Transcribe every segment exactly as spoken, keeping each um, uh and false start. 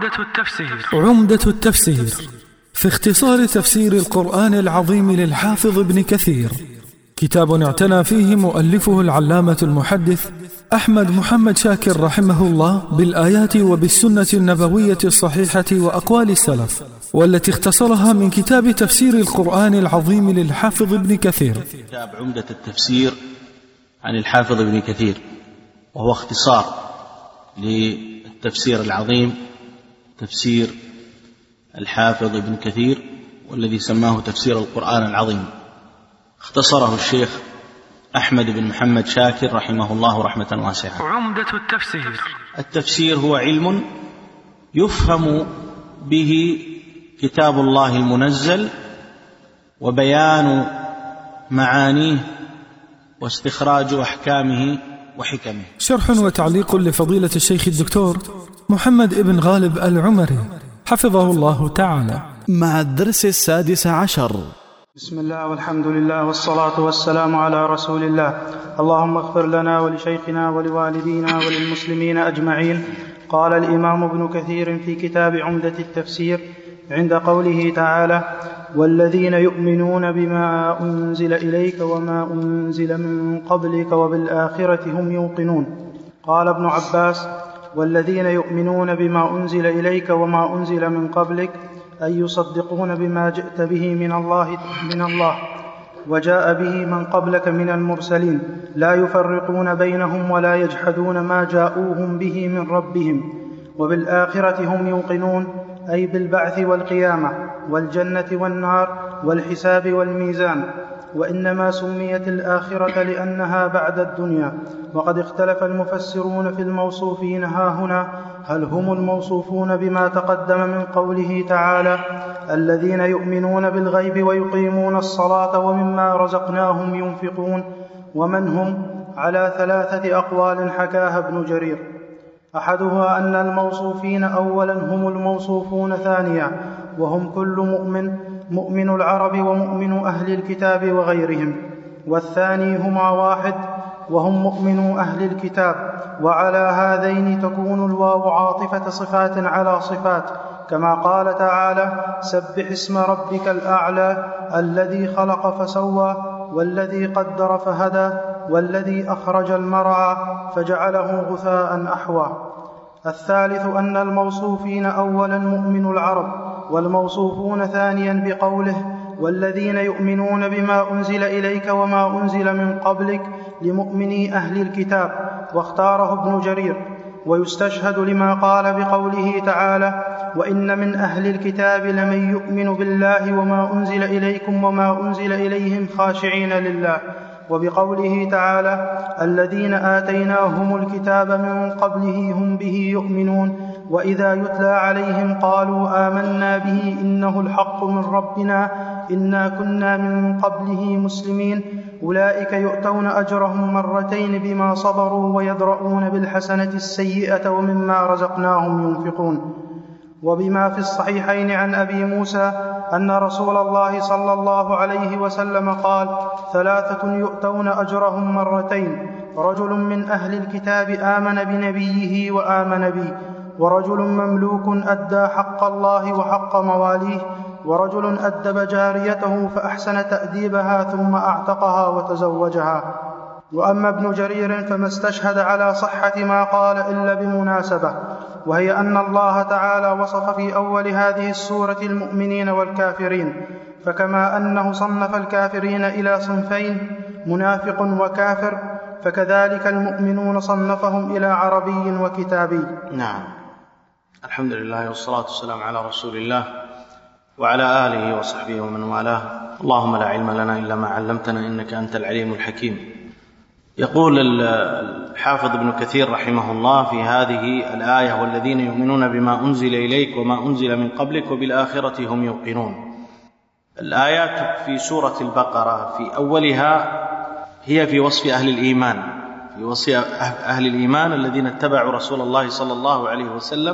عمدة التفسير عمدة التفسير في اختصار تفسير القرآن العظيم للحافظ ابن كثير، كتاب اعتنى فيه مؤلفه العلامة المحدث أحمد محمد شاكر رحمه الله بالآيات وبالسنة النبوية الصحيحة وأقوال السلف، والتي اختصرها من كتاب تفسير القرآن العظيم للحافظ ابن كثير. كتاب عمدة التفسير عن الحافظ ابن كثير، وهو اختصار للتفسير العظيم تفسير الحافظ ابن كثير، والذي سماه تفسير القرآن العظيم. اختصره الشيخ أحمد بن محمد شاكر رحمه الله رحمة واسعة. عمدة التفسير التفسير هو علم يفهم به كتاب الله المنزل وبيان معانيه واستخراج أحكامه وحكمه. شرح وتعليق لفضيلة الشيخ الدكتور محمد ابن غالب العمري حفظه الله تعالى، مع الدرس السادس عشر. بسم الله والحمد لله والصلاة والسلام على رسول الله. اللهم اغفر لنا ولشيخنا ولوالدينا وللمسلمين أجمعين. قال الإمام ابن كثير في كتاب عمدة التفسير عند قوله تعالى: والذين يؤمنون بما أنزل إليك وما أنزل من قبلك وبالآخرة هم يوقنون. قال ابن عباس: والذين يؤمنون بما أنزل إليك وما أنزل من قبلك أي يصدقون بما جئت به من الله, من الله وجاء به من قبلك من المرسلين، لا يفرقون بينهم ولا يجحدون ما جاءوهم به من ربهم. وبالآخرة هم يوقنون، أي بالبعث والقيامة والجنة والنار والحساب والميزان. وإنما سميت الآخرة لأنها بعد الدنيا. وقد اختلف المفسرون في الموصوفين هاهنا، هل هم الموصوفون بما تقدم من قوله تعالى: الذين يؤمنون بالغيب ويقيمون الصلاة ومما رزقناهم ينفقون، ومن هم؟ على ثلاثة أقوال حكاها ابن جرير. أحدها أن الموصوفين أولا هم الموصوفون ثانيا، وهم كل مؤمن، مؤمن العرب ومؤمن أهل الكتاب وغيرهم. والثاني هما واحد، وهم مؤمنو أهل الكتاب. وعلى هذين تكون الواو عاطفة صفات على صفات، كما قال تعالى: سبح اسم ربك الأعلى الذي خلق فسوى والذي قدر فهدى والذي أخرج المرعى فجعله غثاء أحوى. الثالث أن الموصوفين أولا مؤمن العرب، والموصوفون ثانيا بقوله: والذين يؤمنون بما أنزل إليك وما أنزل من قبلك لمؤمني أهل الكتاب. واختاره ابن جرير. ويستشهد لما قال بقوله تعالى: وإن من أهل الكتاب لمن يؤمن بالله وما أنزل إليكم وما أنزل إليهم خاشعين لله. وبقوله تعالى: الذين آتيناهم الكتاب من قبله هم به يؤمنون، وإذا يتلى عليهم قالوا آمنا به إنه الحق من ربنا إنا كنا من قبله مسلمين. أولئك يؤتون أجرهم مرتين بما صبروا ويدرؤون بالحسنة السيئة ومما رزقناهم ينفقون. وبما في الصحيحين عن أبي موسى أن رسول الله صلى الله عليه وسلم قال: ثلاثة يؤتون أجرهم مرتين: رجل من أهل الكتاب آمن بنبيه وآمن بي، ورجل مملوك أدى حق الله وحق مواليه، ورجل أدب جاريته فأحسن تأديبها ثم أعتقها وتزوجها. وأما ابن جرير فما استشهد على صحة ما قال إلا بمناسبة، وهي أن الله تعالى وصف في أول هذه السورة المؤمنين والكافرين، فكما أنه صنف الكافرين إلى صنفين منافق وكافر، فكذلك المؤمنون صنفهم إلى عربي وكتابي. نعم. الحمد لله والصلاة والسلام على رسول الله وعلى آله وصحبه ومن والاه. اللهم لا علم لنا إلا ما علمتنا إنك أنت العليم الحكيم. يقول الحافظ ابن كثير رحمه الله في هذه الآية: والذين يؤمنون بما أنزل إليك وما أنزل من قبلك وبالآخرة هم يوقنون. الآيات في سورة البقرة في أولها هي في وصف أهل الإيمان، في وصف أهل الإيمان الذين اتبعوا رسول الله صلى الله عليه وسلم.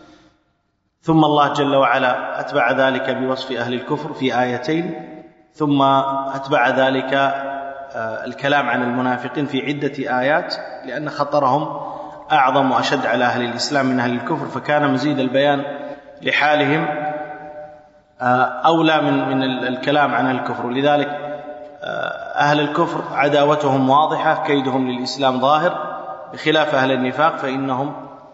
ثم الله جل وعلا أتبع ذلك بوصف أهل الكفر في آيتين، ثم أتبع ذلك الكلام عن المنافقين في عدة آيات، لأن خطرهم أعظم وأشد على أهل الإسلام من أهل الكفر، فكان مزيد البيان لحالهم أولى من من الكلام عن الكفر. ولذلك أهل الكفر عداوتهم واضحة، كيدهم للإسلام ظاهر، بخلاف أهل النفاق فإنهم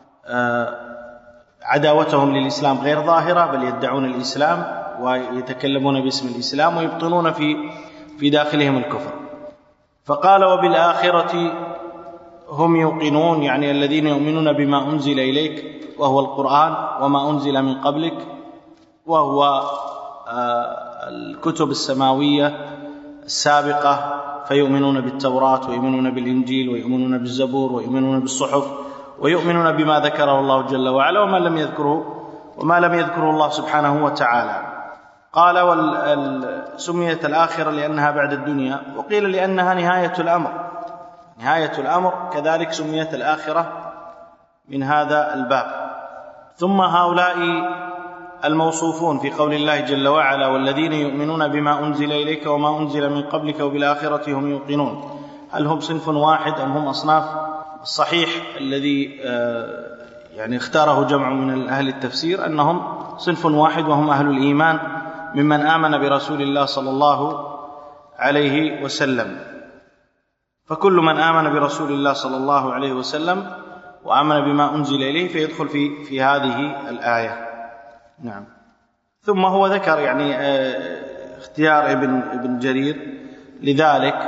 عداوتهم للإسلام غير ظاهرة، بل يدعون الإسلام ويتكلمون باسم الإسلام ويبطنون في في داخلهم الكفر. فقال وبالآخرة هم يوقنون، يعني الذين يؤمنون بما أنزل إليك وهو القرآن وما أنزل من قبلك وهو الكتب السماوية السابقة، فيؤمنون بالتوراة ويؤمنون بالإنجيل ويؤمنون بالزبور ويؤمنون بالصحف ويؤمنون بما ذكره الله جل وعلا وما لم يذكره وما لم يذكره الله سبحانه وتعالى. قال سميت الآخرة لأنها بعد الدنيا، وقيل لأنها نهاية الأمر، نهاية الأمر كذلك سميت الآخرة من هذا الباب. ثم هؤلاء الموصوفون في قول الله جل وعلا والذين يؤمنون بما أنزل إليك وما أنزل من قبلك وبالآخرة هم يوقنون، هل هم صنف واحد أم هم أصناف؟ الصحيح الذي يعني اختاره جمع من أهل التفسير أنهم صنف واحد، وهم أهل الإيمان ممن آمن برسول الله صلى الله عليه وسلم. فكل من آمن برسول الله صلى الله عليه وسلم وآمن بما أنزل إليه فيدخل في في هذه الآية. نعم. ثم هو ذكر يعني اختيار ابن ابن جرير لذلك،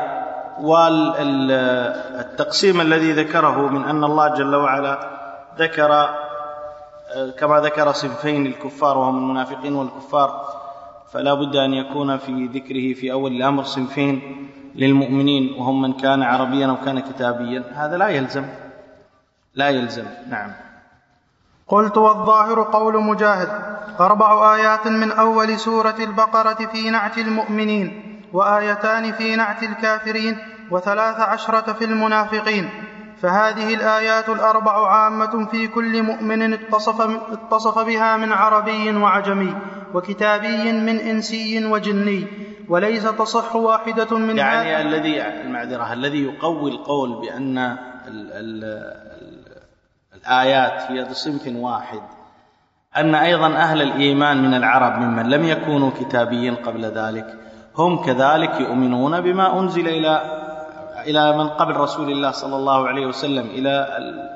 والتقسيم الذي ذكره من أن الله جل وعلا ذكر كما ذكر صنفين الكفار وهم المنافقين والكفار، فلا بد أن يكون في ذكره في أول الأمر صنفين للمؤمنين وهم من كان عربيا أو كان كتابيا، هذا لا يلزم لا يلزم. نعم. قلت والظاهر قول مجاهد أربع آيات من أول سورة البقرة في نعت المؤمنين، وآيتان في نعت الكافرين، وثلاث عشرة في المنافقين، فهذه الآيات الأربع عامة في كل مؤمن اتصف, اتصف بها من عربي وعجمي وكتابي من إنسي وجني، وليس تصح واحدة من يعني هذه الذي المعذرة الذي يقوي القول بأن ال ال ال الآيات هي بصنف واحد، أن أيضا أهل الإيمان من العرب ممن لم يكونوا كتابيين قبل ذلك هم كذلك يؤمنون بما أنزل إلى إلى من قبل رسول الله صلى الله عليه وسلم، إلى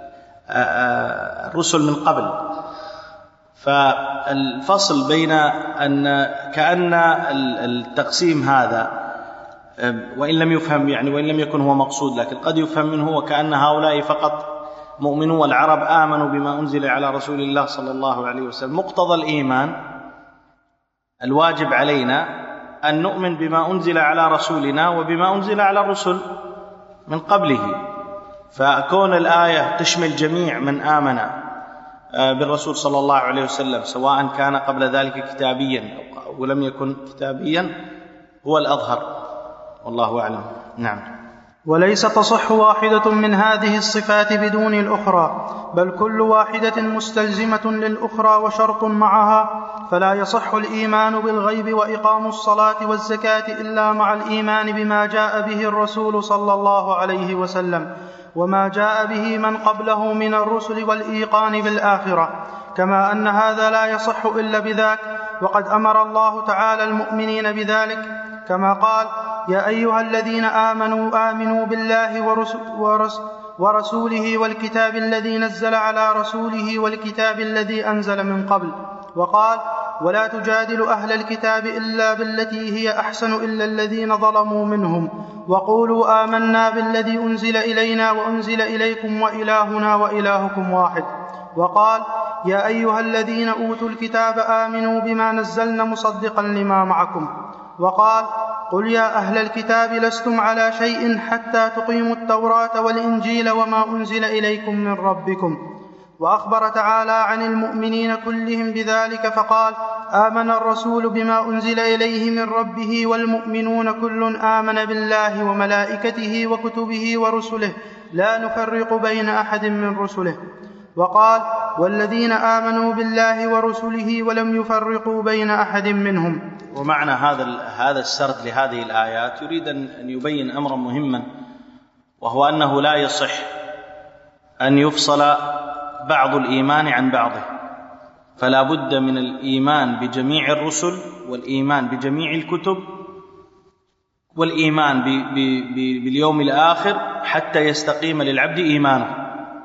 الرسل من قبل. فالفصل بين أن كأن التقسيم هذا وإن لم يفهم يعني وإن لم يكن هو مقصود، لكن قد يفهم منه وكأن هؤلاء فقط مؤمنو العرب آمنوا بما أنزل على رسول الله صلى الله عليه وسلم. مقتضى الإيمان الواجب علينا أن نؤمن بما أنزل على رسولنا وبما أنزل على الرسل من قبله، فكون الآية تشمل جميع من آمن بالرسول صلى الله عليه وسلم سواء كان قبل ذلك كتابيا أو لم يكن كتابيا هو الأظهر، والله أعلم. نعم. وليس تصح واحدة من هذه الصفات بدون الأخرى، بل كل واحدة مستلزمة للأخرى وشرط معها، فلا يصح الإيمان بالغيب وإقام الصلاة والزكاة إلا مع الإيمان بما جاء به الرسول صلى الله عليه وسلم وما جاء به من قبله من الرسل والإيقان بالآخرة، كما أن هذا لا يصح إلا بذاك، وقد أمر الله تعالى المؤمنين بذلك كما قال يا أيها الذين آمنوا آمنوا بالله ورسوله ورسوله والكتاب الذي نزل على رسوله والكتاب الذي أنزل من قبل، وقال ولا تجادل أهل الكتاب إلا بالتي هي أحسن إلا الذين ظلموا منهم وقولوا آمنا بالذي أنزل إلينا وأنزل إليكم وإلهنا وإلهكم واحد، وقال يا أيها الذين أوتوا الكتاب آمنوا بما نزلنا مصدقا لما معكم، وقال قل يا أهل الكتاب لستم على شيء حتى تقيموا التوراة والإنجيل وما أنزل إليكم من ربكم، وأخبر تعالى عن المؤمنين كلهم بذلك فقال آمن الرسول بما أنزل إليه من ربه والمؤمنون كل آمن بالله وملائكته وكتبه ورسله لا نفرق بين أحد من رسله، وقال والذين آمنوا بالله ورسله ولم يفرقوا بين أحد منهم. ومعنى هذا هذا السرد لهذه الآيات يريد أن يبين أمرا مهما، وهو أنه لا يصح أن يفصل بعض الإيمان عن بعضه، فلا بد من الإيمان بجميع الرسل والإيمان بجميع الكتب والإيمان باليوم الآخر حتى يستقيم للعبد إيمانه.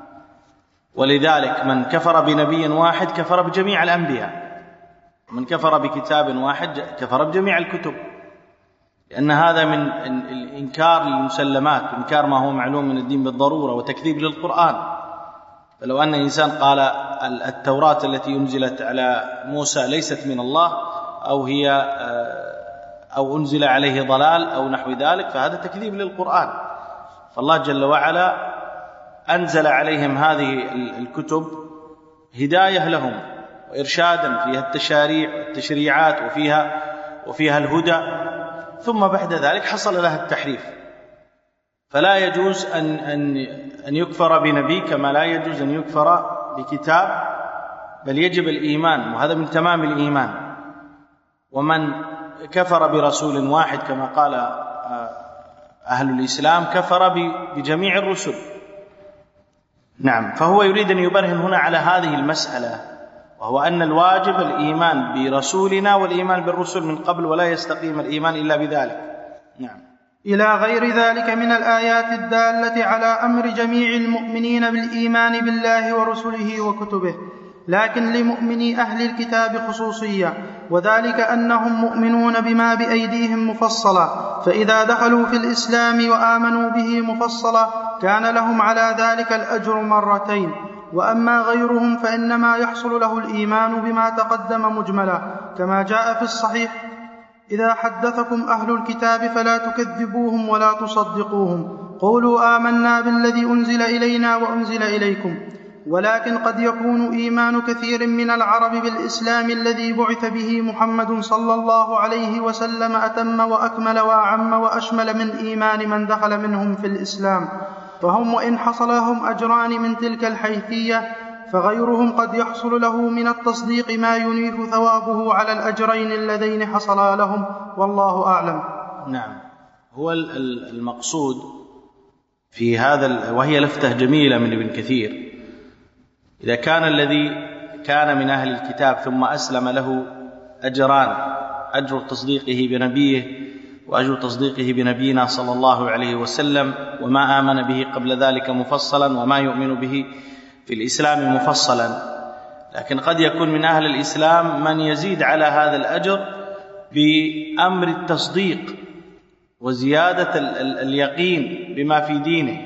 ولذلك من كفر بنبي واحد كفر بجميع الأنبياء، من كفر بكتاب واحد كفر بجميع الكتب، لأن هذا من الإنكار للمسلمات، إنكار ما هو معلوم من الدين بالضرورة، وتكذيب للقرآن. فلو أن إنسان قال التوراة التي أنزلت على موسى ليست من الله، أو هي أو أنزل عليه ضلال أو نحو ذلك، فهذا تكذيب للقرآن. فالله جل وعلا أنزل عليهم هذه الكتب هداية لهم وإرشادا، فيها التشاريع والتشريعات وفيها وفيها الهدى، ثم بعد ذلك حصل لها التحريف. فلا يجوز أن أن أن يكفر بنبي كما لا يجوز أن يكفر بكتاب، بل يجب الإيمان، وهذا من تمام الإيمان. ومن كفر برسول واحد كما قال أهل الإسلام كفر بجميع الرسل. نعم. فهو يريد أن يبرهن هنا على هذه المسألة، وهو أن الواجب الإيمان برسولنا والإيمان بالرسل من قبل، ولا يستقيم الإيمان إلا بذلك. نعم. إلى غير ذلك من الآيات الدالة على أمر جميع المؤمنين بالإيمان بالله ورسله وكتبه، لكن لمؤمني أهل الكتاب خصوصية، وذلك أنهم مؤمنون بما بأيديهم مفصلا، فإذا دخلوا في الإسلام وآمنوا به مفصلا كان لهم على ذلك الأجر مرتين. وأما غيرهم فإنما يحصل له الإيمان بما تقدم مجملا، كما جاء في الصحيح: إذا حدثكم أهل الكتاب فلا تكذبوهم ولا تصدقوهم، قولوا آمنا بالذي أنزل إلينا وأنزل إليكم. ولكن قد يكون إيمان كثير من العرب بالإسلام الذي بعث به محمد صلى الله عليه وسلم أتم وأكمل وأعم وأشمل من إيمان من دخل منهم في الإسلام، فهم وإن حصل لهم أجران من تلك الحيثية، فغيرهم قد يحصل له من التصديق ما ينيف ثوابه على الأجرين اللذين حصلا لهم، والله أعلم. نعم. هو المقصود في هذا، وهي لفتة جميلة من ابن كثير، إذا كان الذي كان من أهل الكتاب ثم أسلم له أجران: أجر تصديقه بنبيه وأجر تصديقه بنبينا صلى الله عليه وسلم، وما آمن به قبل ذلك مفصلا، وما يؤمن به في الإسلام مفصلا. لكن قد يكون من أهل الإسلام من يزيد على هذا الأجر بأمر التصديق وزيادة اليقين بما في دينه،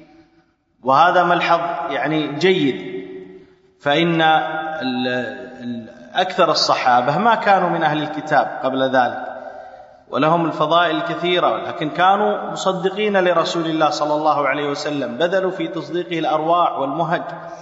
وهذا ملحظ يعني جيد. فإن أكثر الصحابة ما كانوا من أهل الكتاب قبل ذلك، ولهم الفضائل الكثيرة، لكن كانوا مصدقين لرسول الله صلى الله عليه وسلم، بذلوا في تصديقه الأرواح والمهج.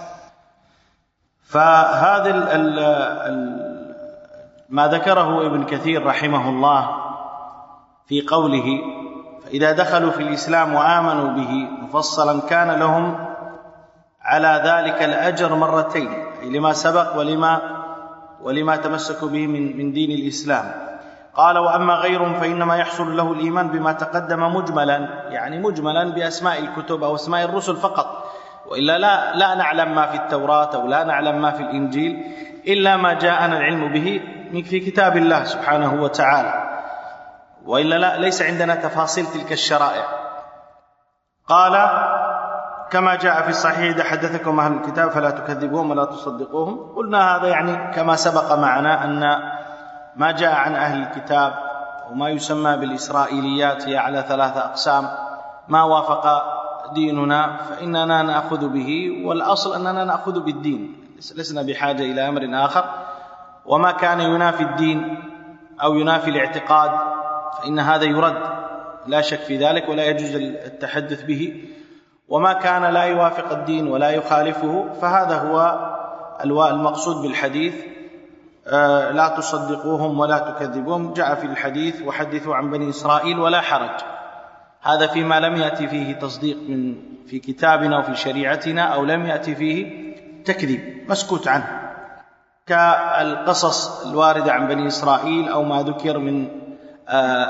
فهذا ال ال ال ما ذكره ابن كثير رحمه الله في قوله: فإذا دخلوا في الإسلام وآمنوا به مفصلا كان لهم على ذلك الأجر مرتين، لما سبق ولما ولما تمسكوا به من من دين الإسلام. قال: وأما غيرهم فإنما يحصل له الإيمان بما تقدم مجملا، يعني مجملا بأسماء الكتب أو أسماء الرسل فقط، وإلا لا, لا نعلم ما في التوراة أو لا نعلم ما في الإنجيل إلا ما جاءنا العلم به في كتاب الله سبحانه وتعالى، وإلا لا ليس عندنا تفاصيل تلك الشرائع. قال: كما جاء في الصحيح: إذا حدثكم أهل الكتاب فلا تكذبوهم ولا تصدقوهم. قلنا هذا يعني كما سبق معنا أن ما جاء عن أهل الكتاب وما يسمى بالإسرائيليات هي على ثلاثة أقسام: ما وافق ديننا فإننا نأخذ به، والأصل أننا نأخذ بالدين، لسنا بحاجة إلى أمر آخر. وما كان ينافي الدين أو ينافي الاعتقاد فإن هذا يرد، لا شك في ذلك، ولا يجوز التحدث به. وما كان لا يوافق الدين ولا يخالفه فهذا هو المقصود بالحديث: لا تصدقوهم ولا تكذبوهم. جاء في الحديث: وحدثوا عن بني إسرائيل ولا حرج. هذا فيما لم يأتي فيه تصديق من في كتابنا وفي شريعتنا، أو لم يأتي فيه تكذيب مسكوت عنه، كالقصص الواردة عن بني إسرائيل أو ما ذكر من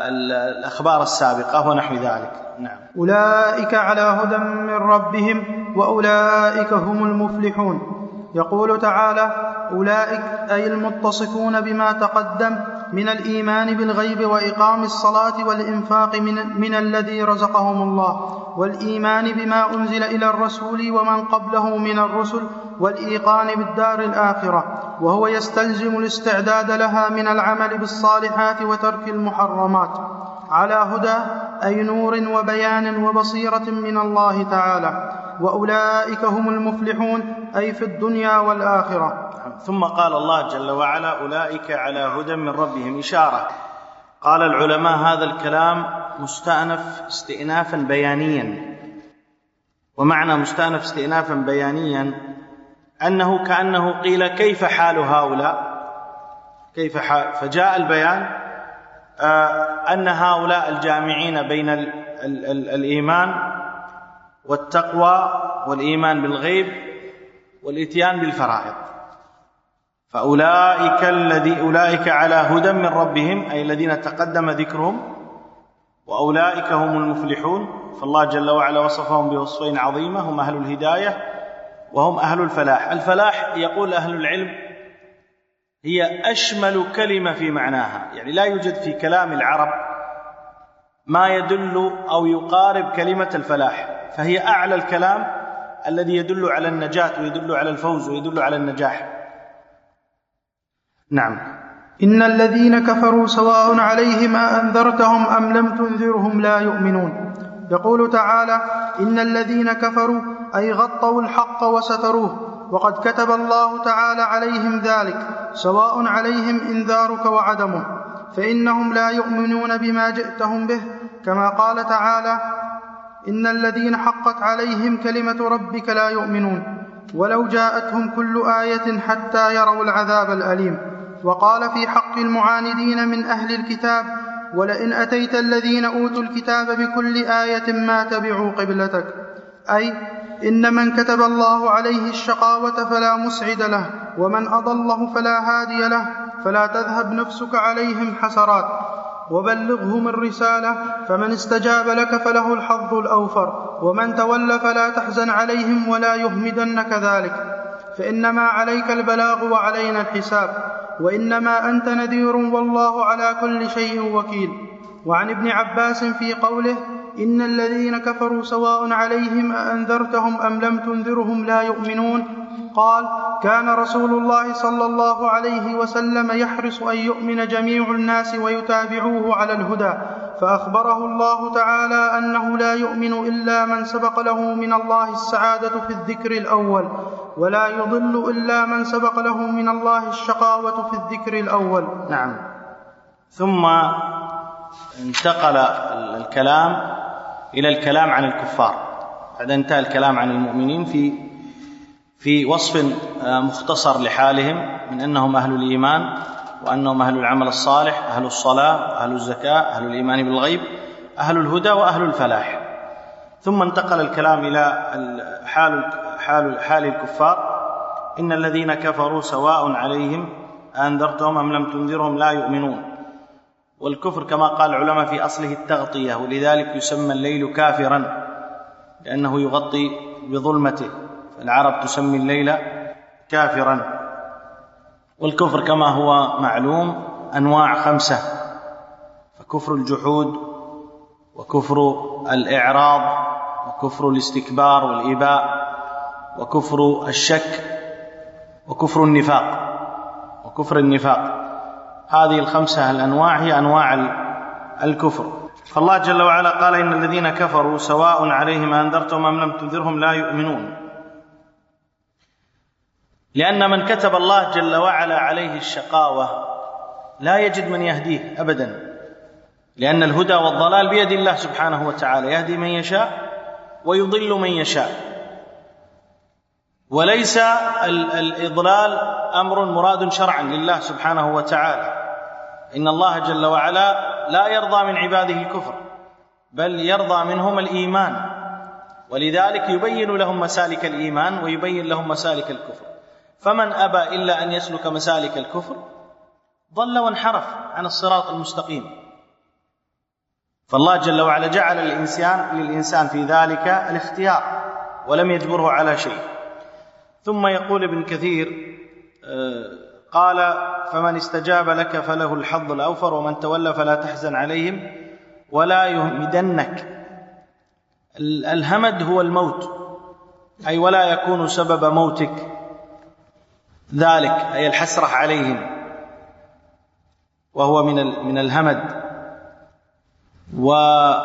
الأخبار السابقة ونحو ذلك. نعم. أولئك على هدى من ربهم وأولئك هم المفلحون. يقول تعالى: أولئك أي المتصفون بما تقدم من الإيمان بالغيب وإقام الصلاة والإنفاق من, من الذي رزقهم الله، والإيمان بما أنزل إلى الرسول ومن قبله من الرسل، والإيقان بالدار الآخرة، وهو يستلزم الاستعداد لها من العمل بالصالحات وترك المحرمات، على هدى أي نور وبيان وبصيرة من الله تعالى. وأولئك هم المفلحون أي في الدنيا والآخرة. ثم قال الله جل وعلا: أولئك على هدى من ربهم. إشارة. قال العلماء: هذا الكلام مستأنف استئنافا بيانيا. ومعنى مستأنف استئنافا بيانيا أنه كأنه قيل: كيف حال هؤلاء؟ كيف حال؟ فجاء البيان آه أن هؤلاء الجامعين بين ال ال ال الإيمان والتقوى والإيمان بالغيب والإتيان بالفرائض. فأولئك الذي أولئك على هدى من ربهم أي الذين تقدم ذكرهم، وأولئك هم المفلحون. فالله جل وعلا وصفهم بوصفين عظيمة: هم أهل الهداية وهم أهل الفلاح. الفلاح يقول أهل العلم هي أشمل كلمة في معناها، يعني لا يوجد في كلام العرب ما يدل أو يقارب كلمة الفلاح، فهي أعلى الكلام الذي يدل على النجاة ويدل على الفوز ويدل على النجاح. نعم. إن الذين كفروا سواء عليهم أأنذرتهم أم لم تنذرهم لا يؤمنون. يقول تعالى: إن الذين كفروا أي غطوا الحق وستروه، وقد كتب الله تعالى عليهم ذلك، سواء عليهم إنذارك وعدمه، فإنهم لا يؤمنون بما جئتهم به، كما قال تعالى: إن الذين حقت عليهم كلمة ربك لا يؤمنون ولو جاءتهم كل آية حتى يروا العذاب الأليم. وقال في حق المعاندين من أهل الكتاب: ولئن أتيت الذين أوتوا الكتاب بكل آية ما تبعوا قبلتك، أي إن من كتب الله عليه الشقاوة فلا مسعد له، ومن أضله فلا هادي له، فلا تذهب نفسك عليهم حسرات، وبلغهم الرسالة، فمن استجاب لك فله الحظ الأوفر، ومن تولى فلا تحزن عليهم ولا يهمدنك ذلك، فإنما عليك البلاغ وعلينا الحساب، وإنما أنت نذير والله على كل شيء وكيل. وعن ابن عباس في قوله: إن الذين كفروا سواء عليهم أأنذرتهم أم لم تنذرهم لا يؤمنون، قال: كان رسول الله صلى الله عليه وسلم يحرص أن يؤمن جميع الناس ويتابعوه على الهدى، فأخبره الله تعالى أنه لا يؤمن إلا من سبق له من الله السعادة في الذكر الأول، ولا يضل إلا من سبق له من الله الشقاوة في الذكر الأول. نعم. ثم انتقل الكلام إلى الكلام عن الكفار، بعد انتهى الكلام عن المؤمنين في في وصف مختصر لحالهم من أنهم أهل الإيمان وأنهم أهل العمل الصالح، أهل الصلاة، أهل الزكاة، أهل الإيمان بالغيب، أهل الهدى وأهل الفلاح. ثم انتقل الكلام إلى حال حال حال الكفار: إن الذين كفروا سواء عليهم أنذرتهم أم لم تنذرهم لا يؤمنون. والكفر كما قال العلماء في أصله التغطية، ولذلك يسمى الليل كافرا لأنه يغطي بظلمته، فالعرب تسمي الليل كافرا. والكفر كما هو معلوم أنواع خمسة: فكفر الجحود، وكفر الإعراض، وكفر الاستكبار والإباء، وكفر الشك، وكفر النفاق وكفر النفاق هذه الخمسة الأنواع هي أنواع الكفر. فالله جل وعلا قال: إن الذين كفروا سواء عليهم أنذرتهم أم لم تنذرهم لا يؤمنون، لأن من كتب الله جل وعلا عليه الشقاوة لا يجد من يهديه أبدا، لأن الهدى والضلال بيد الله سبحانه وتعالى، يهدي من يشاء ويضل من يشاء، وليس الإضلال أمر مراد شرعا لله سبحانه وتعالى. إن الله جل وعلا لا يرضى من عباده الكفر، بل يرضى منهم الإيمان، ولذلك يبين لهم مسالك الإيمان ويبين لهم مسالك الكفر. فمن أبى إلا أن يسلك مسالك الكفر ضل وانحرف عن الصراط المستقيم. فالله جل وعلا جعل الإنسان للإنسان في ذلك الاختيار، ولم يجبره على شيء. ثم يقول ابن كثير قال: فمن استجاب لك فله الحظ الأوفر، ومن تولى فلا تحزن عليهم ولا يهمدنك. الهمد هو الموت، أي ولا يكون سبب موتك ذلك، أي الحسرة عليهم، وهو من من الهمد. و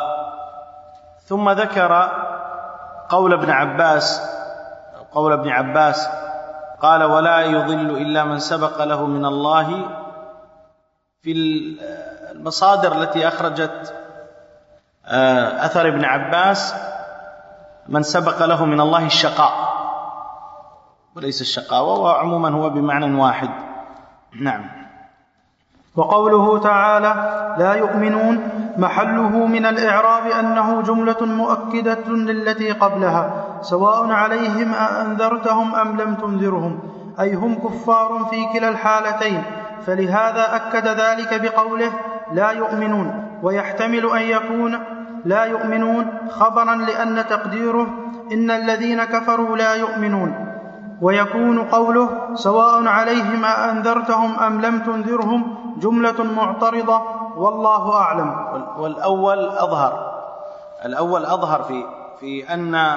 ثم ذكر قول ابن عباس قول ابن عباس قال: ولا يضل إلا من سبق له من الله. في المصادر التي أخرجت أثر ابن عباس من سبق له من الله الشقاء وليس الشقاوة، وعموما هو بمعنى واحد. نعم. وقوله تعالى: لا يؤمنون، محله من الإعراب أنه جملة مؤكدة للتي قبلها، سواء عليهم أأنذرتهم أم لم تنذرهم، أي هم كفار في كلا الحالتين، فلهذا أكد ذلك بقوله لا يؤمنون. ويحتمل أن يكون لا يؤمنون خبرا لأن تقديره إن الذين كفروا لا يؤمنون، ويكون قوله سواء عليهم أأنذرتهم أم لم تنذرهم جملة معترضة، والله أعلم. والأول أظهر الأول أظهر في في أن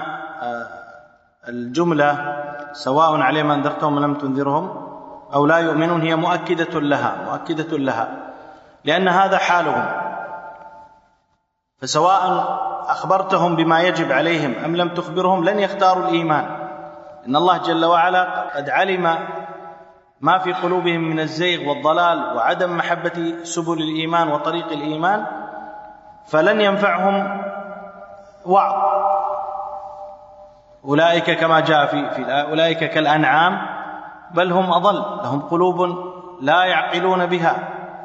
الجملة سواء عليهم أنذرتهم أم لم تنذرهم أو لا يؤمنون هي مؤكدة لها مؤكدة لها لأن هذا حالهم، فسواء أخبرتهم بما يجب عليهم أم لم تخبرهم لن يختاروا الإيمان. إن الله جل وعلا قد علم ما في قلوبهم من الزيغ والضلال وعدم محبة سبل الإيمان وطريق الإيمان، فلن ينفعهم وعظ. أولئك كما جاء في, في أولئك كالأنعام بل هم أضل، لهم قلوب لا يعقلون بها،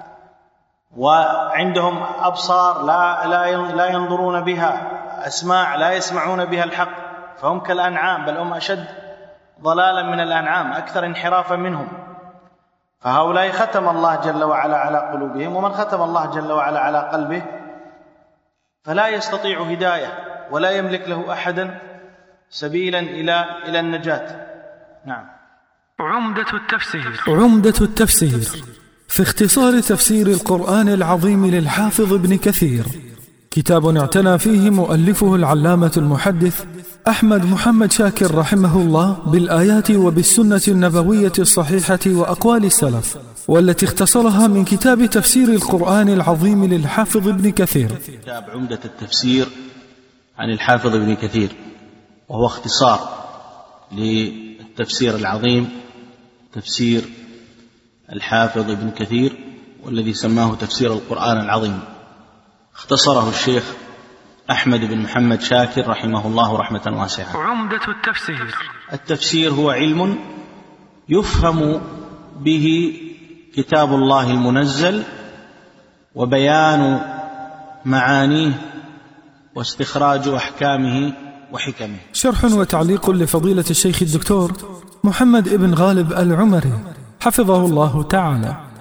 وعندهم أبصار لا, لا, لا ينظرون بها، أسماع لا يسمعون بها الحق، فهم كالأنعام بل هم أشد ضلالا من الأنعام، أكثر انحرافا منهم. فهؤلاء ختم الله جل وعلا على قلوبهم، ومن ختم الله جل وعلا على قلبه فلا يستطيع هداية ولا يملك له أحدا سبيلا إلى إلى النجاة. نعم. عمدة التفسير عمدة التفسير في اختصار تفسير القرآن العظيم للحافظ ابن كثير، كتاب اعتنى فيه مؤلفه العلامة المحدث أحمد محمد شاكر رحمه الله بالآيات وبالسنة النبوية الصحيحة وأقوال السلف، والتي اختصرها من كتاب تفسير القرآن العظيم للحافظ ابن كثير. كتاب عمدة التفسير عن الحافظ ابن كثير، وهو اختصار للتفسير العظيم تفسير الحافظ ابن كثير، والذي سماه تفسير القرآن العظيم. اختصره الشيخ أحمد بن محمد شاكر رحمه الله رحمة واسعة. عمدة التفسير التفسير هو علم يفهم به كتاب الله المنزل وبيان معانيه واستخراج أحكامه وحكمه. شرح وتعليق لفضيلة الشيخ الدكتور محمد ابن غالب العمري حفظه الله تعالى.